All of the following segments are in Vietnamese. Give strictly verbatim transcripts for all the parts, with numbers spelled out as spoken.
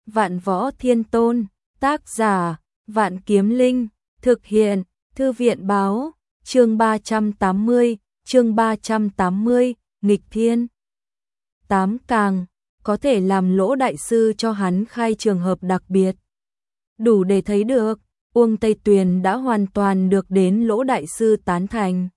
Vạn Võ Thiên Tôn, tác giả, Vạn Kiếm Linh, thực hiện, Thư viện báo, chương ba trăm tám mươi, chương ba trăm tám mươi, nghịch thiên. Tám càng, có thể làm Lỗ đại sư cho hắn khai trường hợp đặc biệt. Đủ để thấy được, Uông Tây Tuyền đã hoàn toàn được đến Lỗ đại sư tán thành.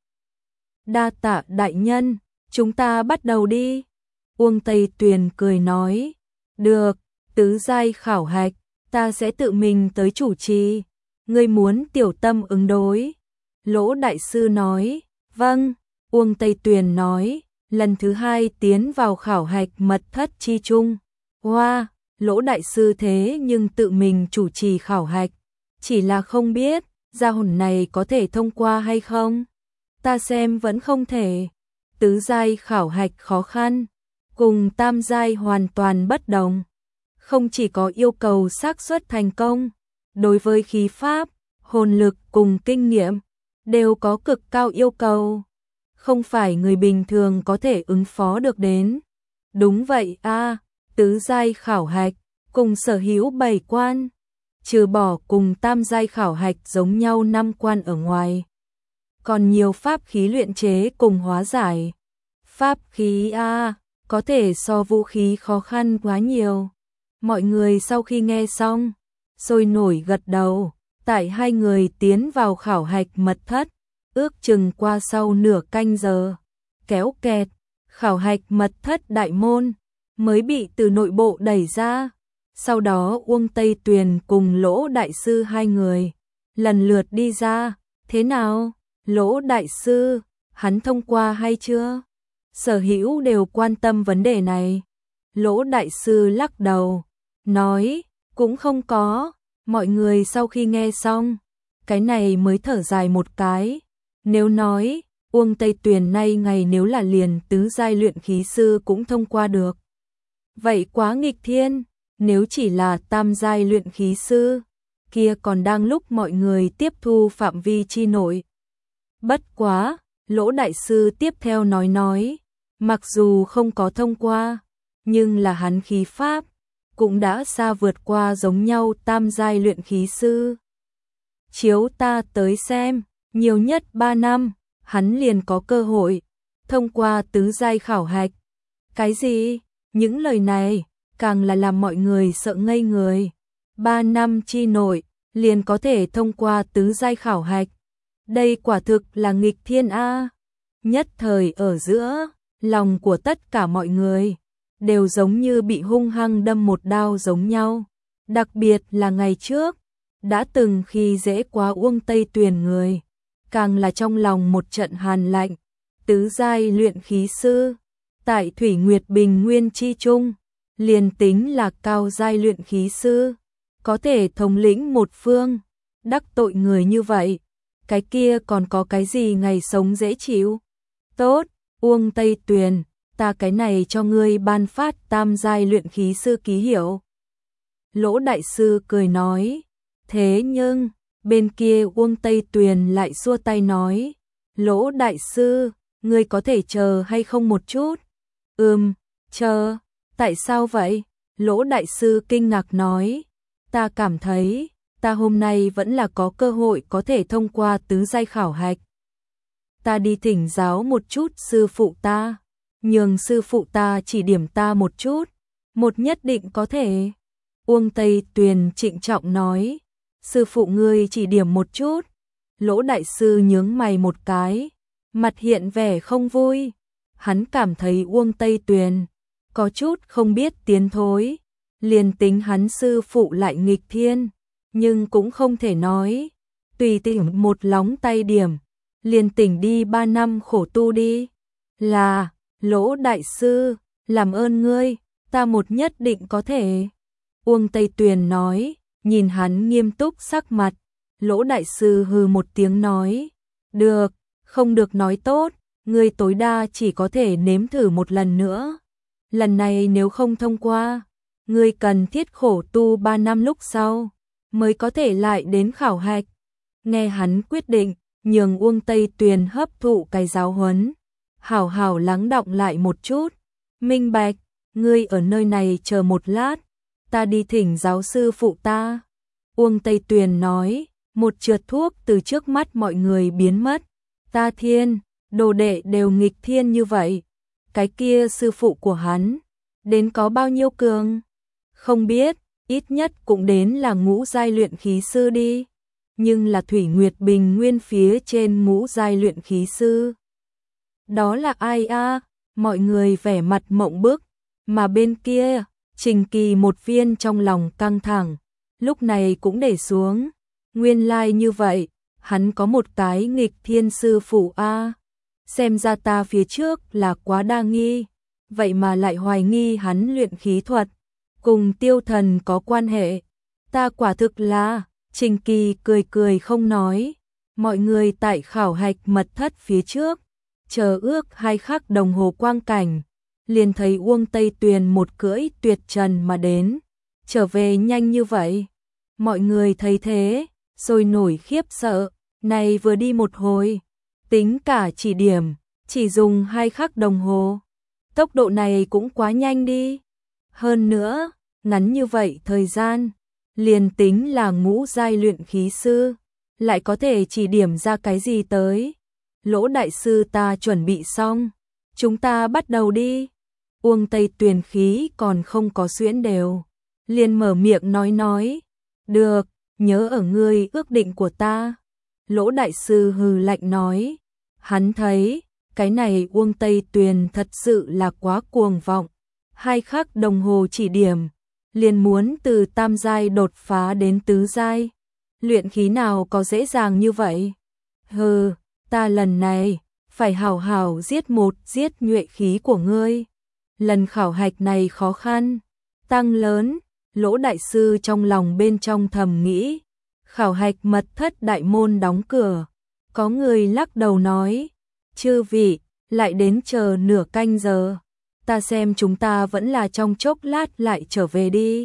Đa tạ đại nhân, chúng ta bắt đầu đi. Uông Tây Tuyền cười nói, được, tứ giai khảo hạch, ta sẽ tự mình tới chủ trì. Ngươi muốn tiểu tâm ứng đối. Lỗ đại sư nói, vâng. Uông Tây Tuyền nói, lần thứ hai tiến vào khảo hạch mật thất chi chung. Hoa, wow, Lỗ đại sư thế nhưng tự mình chủ trì khảo hạch. Chỉ là không biết, gia hồn này có thể thông qua hay không? Ta xem vẫn không thể. Tứ giai khảo hạch khó khăn, cùng tam giai hoàn toàn bất đồng. Không chỉ có yêu cầu xác suất thành công, đối với khí pháp, hồn lực cùng kinh nghiệm, đều có cực cao yêu cầu. Không phải người bình thường có thể ứng phó được đến. Đúng vậy a, à, tứ giai khảo hạch, cùng sở hữu bảy quan, trừ bỏ cùng tam giai khảo hạch giống nhau năm quan ở ngoài. Còn nhiều pháp khí luyện chế cùng hóa giải. Pháp khí a, à, có thể so vũ khí khó khăn quá nhiều. Mọi người sau khi nghe xong, sôi nổi gật đầu. Tại hai người tiến vào khảo hạch mật thất, ước chừng qua sau nửa canh giờ, kéo kẹt, khảo hạch mật thất đại môn mới bị từ nội bộ đẩy ra. Sau đó Uông Tây Tuyền cùng Lỗ đại sư hai người lần lượt đi ra. Thế nào, Lỗ đại sư, hắn thông qua hay chưa? Sở hữu đều quan tâm vấn đề này. Lỗ đại sư lắc đầu, nói, cũng không có. Mọi người sau khi nghe xong, cái này mới thở dài một cái. Nếu nói, Uông Tây Tuyền nay ngày nếu là liền tứ giai luyện khí sư cũng thông qua được. Vậy quá nghịch thiên, nếu chỉ là tam giai luyện khí sư, kia còn đang lúc mọi người tiếp thu phạm vi chi nội. Bất quá, Lỗ đại sư tiếp theo nói nói, mặc dù không có thông qua, nhưng là hắn khí pháp cũng đã xa vượt qua giống nhau tam giai luyện khí sư. Chiếu ta tới xem, nhiều nhất ba năm, hắn liền có cơ hội thông qua tứ giai khảo hạch. Cái gì? Những lời này càng là làm mọi người sợ ngây người. Ba năm chi nội liền có thể thông qua tứ giai khảo hạch. Đây quả thực là nghịch thiên a. Nhất thời ở giữa, lòng của tất cả mọi người đều giống như bị hung hăng đâm một đao giống nhau. Đặc biệt là ngày trước, đã từng khi dễ quá Uông Tây Tuyền người, càng là trong lòng một trận hàn lạnh. Tứ giai luyện khí sư, tại Thủy Nguyệt Bình Nguyên chi chung, liền tính là cao giai luyện khí sư, có thể thống lĩnh một phương, đắc tội người như vậy, cái kia còn có cái gì ngày sống dễ chịu? Tốt, Uông Tây Tuyền, ta cái này cho ngươi ban phát tam giai luyện khí sư ký hiệu. Lỗ đại sư cười nói, thế nhưng, bên kia Uông Tây Tuyền lại xua tay nói, Lỗ đại sư, ngươi có thể chờ hay không một chút? Ừm, chờ, tại sao vậy? Lỗ đại sư kinh ngạc nói, ta cảm thấy, ta hôm nay vẫn là có cơ hội có thể thông qua tứ giai khảo hạch. Ta đi thỉnh giáo một chút sư phụ ta. Nhường sư phụ ta chỉ điểm ta một chút, một nhất định có thể. Uông Tây Tuyền trịnh trọng nói, sư phụ ngươi chỉ điểm một chút. Lỗ đại sư nhướng mày một cái, mặt hiện vẻ không vui. Hắn cảm thấy Uông Tây Tuyền có chút không biết tiến thối, liền tính hắn sư phụ lại nghịch thiên, nhưng cũng không thể nói, tùy tiện một lóng tay điểm, liền tỉnh đi ba năm khổ tu đi. Là, Lỗ đại sư, làm ơn ngươi, ta một nhất định có thể. Uông Tây Tuyền nói, nhìn hắn nghiêm túc sắc mặt. Lỗ đại sư hừ một tiếng nói, được, không được nói tốt, ngươi tối đa chỉ có thể nếm thử một lần nữa. Lần này nếu không thông qua, ngươi cần thiết khổ tu ba năm lúc sau, mới có thể lại đến khảo hạch. Nghe hắn quyết định, nhường Uông Tây Tuyền hấp thụ cái giáo huấn. Hảo hảo lắng đọng lại một chút. Minh bạch, ngươi ở nơi này chờ một lát, ta đi thỉnh giáo sư phụ ta. Uông Tây Tuyền nói, một trượt thuốc từ trước mắt mọi người biến mất. Ta thiên, đồ đệ đều nghịch thiên như vậy. Cái kia sư phụ của hắn, đến có bao nhiêu cường? Không biết, ít nhất cũng đến là ngũ giai luyện khí sư đi. Nhưng là Thủy Nguyệt Bình Nguyên phía trên ngũ giai luyện khí sư. Đó là ai a? Mọi người vẻ mặt mộng bức, mà bên kia, Trình Kỳ một viên trong lòng căng thẳng, lúc này cũng để xuống. Nguyên lai like như vậy, hắn có một cái nghịch thiên sư phụ a. Xem ra ta phía trước là quá đa nghi, vậy mà lại hoài nghi hắn luyện khí thuật, cùng Tiêu Thần có quan hệ. Ta quả thực là, Trình Kỳ cười cười không nói. Mọi người tại khảo hạch mật thất phía trước, chờ ước hai khắc đồng hồ quang cảnh, liền thấy Uông Tây Tuyền một cưỡi tuyệt trần mà đến, trở về nhanh như vậy. Mọi người thấy thế, rồi nổi khiếp sợ, này vừa đi một hồi, tính cả chỉ điểm, chỉ dùng hai khắc đồng hồ. Tốc độ này cũng quá nhanh đi. Hơn nữa, ngắn như vậy thời gian, liền tính là ngũ giai luyện khí sư, lại có thể chỉ điểm ra cái gì tới. Lỗ đại sư ta chuẩn bị xong, chúng ta bắt đầu đi. Uông Tây Tuyền khí còn không có xuyễn đều, liền mở miệng nói nói, được, nhớ ở ngươi ước định của ta. Lỗ đại sư hừ lạnh nói, hắn thấy, cái này Uông Tây Tuyền thật sự là quá cuồng vọng. Hai khắc đồng hồ chỉ điểm, liền muốn từ tam giai đột phá đến tứ giai. Luyện khí nào có dễ dàng như vậy? Hừ, ta lần này, phải hảo hảo giết một giết nhuệ khí của ngươi. Lần khảo hạch này khó khăn, tăng lớn, Lỗ đại sư trong lòng bên trong thầm nghĩ. Khảo hạch mật thất đại môn đóng cửa, có người lắc đầu nói, chư vị, lại đến chờ nửa canh giờ, ta xem chúng ta vẫn là trong chốc lát lại trở về đi.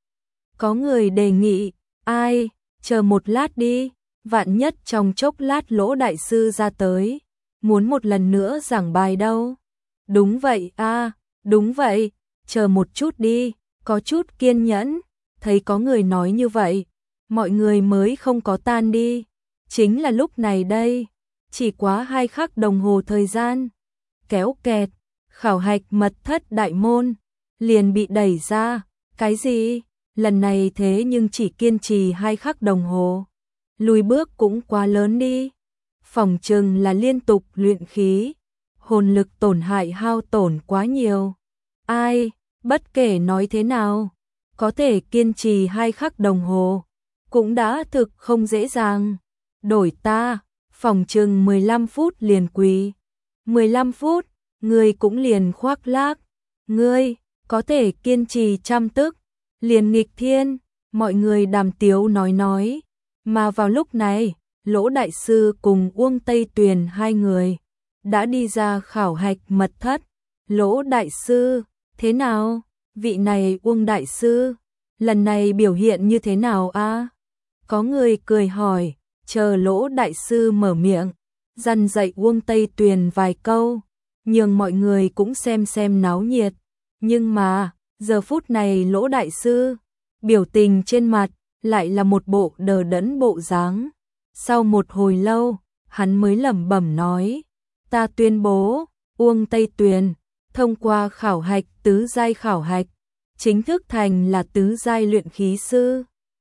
Có người đề nghị, ai, chờ một lát đi, vạn nhất trong chốc lát Lỗ đại sư ra tới, muốn một lần nữa giảng bài đâu. Đúng vậy a, đúng vậy, chờ một chút đi, có chút kiên nhẫn. Thấy có người nói như vậy, mọi người mới không có tan đi. Chính là lúc này đây, chỉ quá hai khắc đồng hồ thời gian, kéo kẹt, khảo hạch mật thất đại môn, liền bị đẩy ra. Cái gì? Lần này thế nhưng chỉ kiên trì hai khắc đồng hồ. Lùi bước cũng quá lớn đi. Phỏng chừng là liên tục luyện khí, hồn lực tổn hại hao tổn quá nhiều. Ai, bất kể nói thế nào, có thể kiên trì hai khắc đồng hồ, cũng đã thực không dễ dàng. Đổi ta, phỏng chừng mười lăm phút liền quỳ. mười lăm phút, ngươi cũng liền khoác lác. Ngươi, có thể kiên trì trăm tức, liền nghịch thiên. Mọi người đàm tiếu nói nói. Mà vào lúc này, Lỗ đại sư cùng Uông Tây Tuyền hai người đã đi ra khảo hạch mật thất. Lỗ đại sư, thế nào? Vị này Uông đại sư, lần này biểu hiện như thế nào a? Có người cười hỏi, chờ Lỗ đại sư mở miệng, dằn dạy Uông Tây Tuyền vài câu, nhường mọi người cũng xem xem náo nhiệt. Nhưng mà, giờ phút này Lỗ đại sư, biểu tình trên mặt lại là một bộ đờ đẫn bộ dáng. Sau một hồi lâu, hắn mới lẩm bẩm nói, ta tuyên bố, Uông Tây Tuyền thông qua khảo hạch tứ giai khảo hạch, chính thức thành là tứ giai luyện khí sư.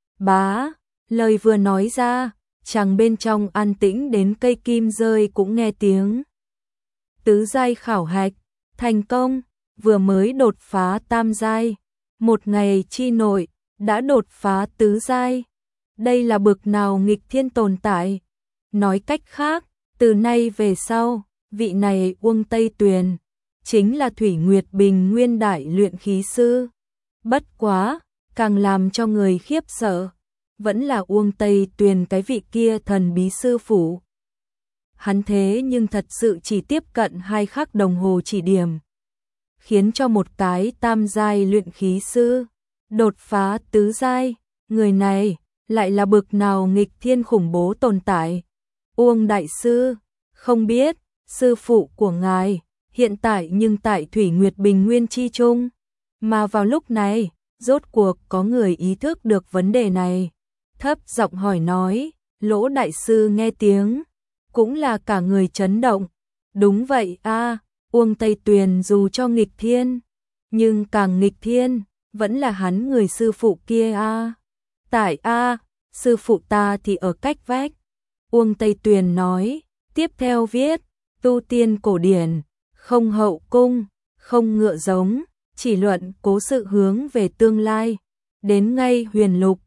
Bá, lời vừa nói ra, chàng bên trong an tĩnh đến cây kim rơi cũng nghe tiếng. Tứ giai khảo hạch, thành công, vừa mới đột phá tam giai, một ngày chi nội, đã đột phá tứ giai. Đây là bực nào nghịch thiên tồn tại. Nói cách khác, từ nay về sau, vị này Uông Tây Tuyền chính là Thủy Nguyệt Bình Nguyên đại luyện khí sư. Bất quá, càng làm cho người khiếp sợ, vẫn là Uông Tây Tuyền cái vị kia thần bí sư phụ. Hắn thế nhưng thật sự chỉ tiếp cận hai khắc đồng hồ chỉ điểm, khiến cho một cái tam giai luyện khí sư đột phá tứ giai. Người này lại là bực nào nghịch thiên khủng bố tồn tại. Uông đại sư, không biết sư phụ của ngài hiện tại nhưng tại Thủy Nguyệt Bình Nguyên chi trung. Mà vào lúc này, rốt cuộc có người ý thức được vấn đề này. Thấp giọng hỏi nói, Lỗ đại sư nghe tiếng, cũng là cả người chấn động. Đúng vậy a, Uông Tây Tuyền dù cho nghịch thiên, nhưng càng nghịch thiên, vẫn là hắn người sư phụ kia a. Tại a, sư phụ ta thì ở cách vách. Uông Tây Tuyền nói, tiếp theo viết, tu tiên cổ điển, không hậu cung, không ngựa giống, chỉ luận cố sự hướng về tương lai. Đến ngay huyền lục,